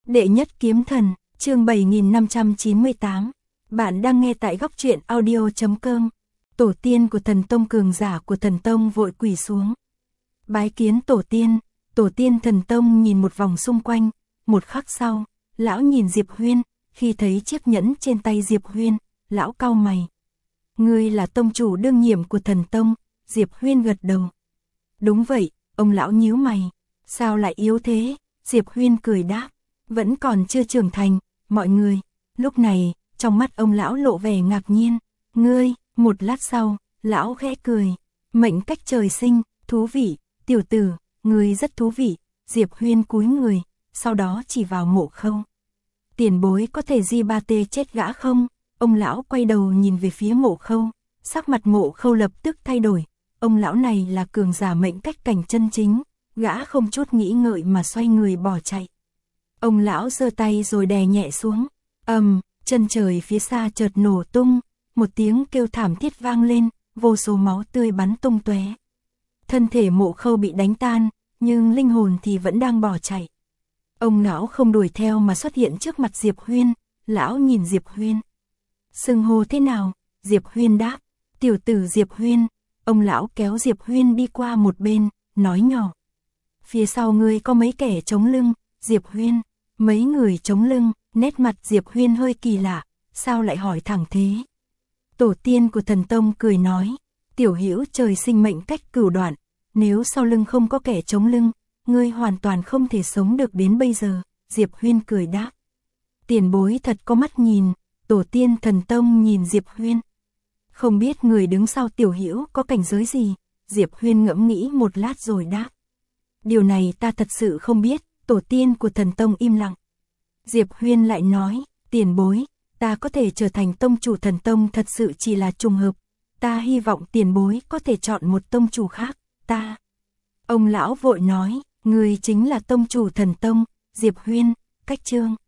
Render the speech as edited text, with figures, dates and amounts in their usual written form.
Đệ nhất kiếm thần, chương 7598. Bạn đang nghe tại góc truyện audio.com. Tổ tiên của thần tông, cường giả của thần tông vội quỳ xuống. Bái kiến tổ tiên thần tông nhìn một vòng xung quanh, một khắc sau, lão nhìn Diệp Huyên, khi thấy chiếc nhẫn trên tay Diệp Huyên, lão cau mày. Ngươi là tông chủ đương nhiệm của thần tông, Diệp Huyên gật đầu. Đúng vậy, ông lão nhíu mày, sao lại yếu thế? Diệp Huyên cười đáp, vẫn còn chưa trưởng thành, mọi người. Lúc này, trong mắt ông lão lộ vẻ ngạc nhiên. Ngươi, một lát sau, lão khẽ cười. Mệnh cách trời sinh, thú vị, tiểu tử, ngươi rất thú vị. Diệp Huyên cúi người, sau đó chỉ vào Mộ Khâu. Tiền bối có thể di ba tê chết gã không? Ông lão quay đầu nhìn về phía Mộ Khâu, sắc mặt Mộ Khâu lập tức thay đổi. Ông lão này là cường giả mệnh cách cảnh chân chính, gã không chút nghĩ ngợi mà xoay người bỏ chạy. Ông lão giơ tay rồi đè nhẹ xuống, chân trời phía xa chợt nổ tung, một tiếng kêu thảm thiết vang lên, vô số máu tươi bắn tung tóe. Thân thể Mộ Khâu bị đánh tan, nhưng linh hồn thì vẫn đang bỏ chạy. Ông lão không đuổi theo mà xuất hiện trước mặt Diệp Huyên, lão nhìn Diệp Huyên. Xưng hô thế nào? Diệp Huyên đáp, tiểu tử Diệp Huyên. Ông lão kéo Diệp Huyên đi qua một bên, nói nhỏ. Phía sau ngươi có mấy kẻ chống lưng? Diệp Huyên, mấy người chống lưng? Nét mặt Diệp Huyên hơi kỳ lạ, sao lại hỏi thẳng thế? Tổ tiên của thần tông cười nói, tiểu hữu trời sinh mệnh cách cửu đoạn, nếu sau lưng không có kẻ chống lưng, ngươi hoàn toàn không thể sống được đến bây giờ. Diệp Huyên cười đáp. Tiền bối thật có mắt nhìn. Tổ tiên thần tông nhìn Diệp Huyên. Không biết người đứng sau tiểu hữu có cảnh giới gì? Diệp Huyên ngẫm nghĩ một lát rồi đáp. Điều này ta thật sự không biết. Tổ tiên của thần tông im lặng. Diệp Huyên lại nói, tiền bối, ta có thể trở thành tông chủ thần tông thật sự chỉ là trùng hợp. Ta hy vọng tiền bối có thể chọn một tông chủ khác. Ta. Ông lão vội nói, người chính là tông chủ thần tông. Diệp Huyên, cách chương.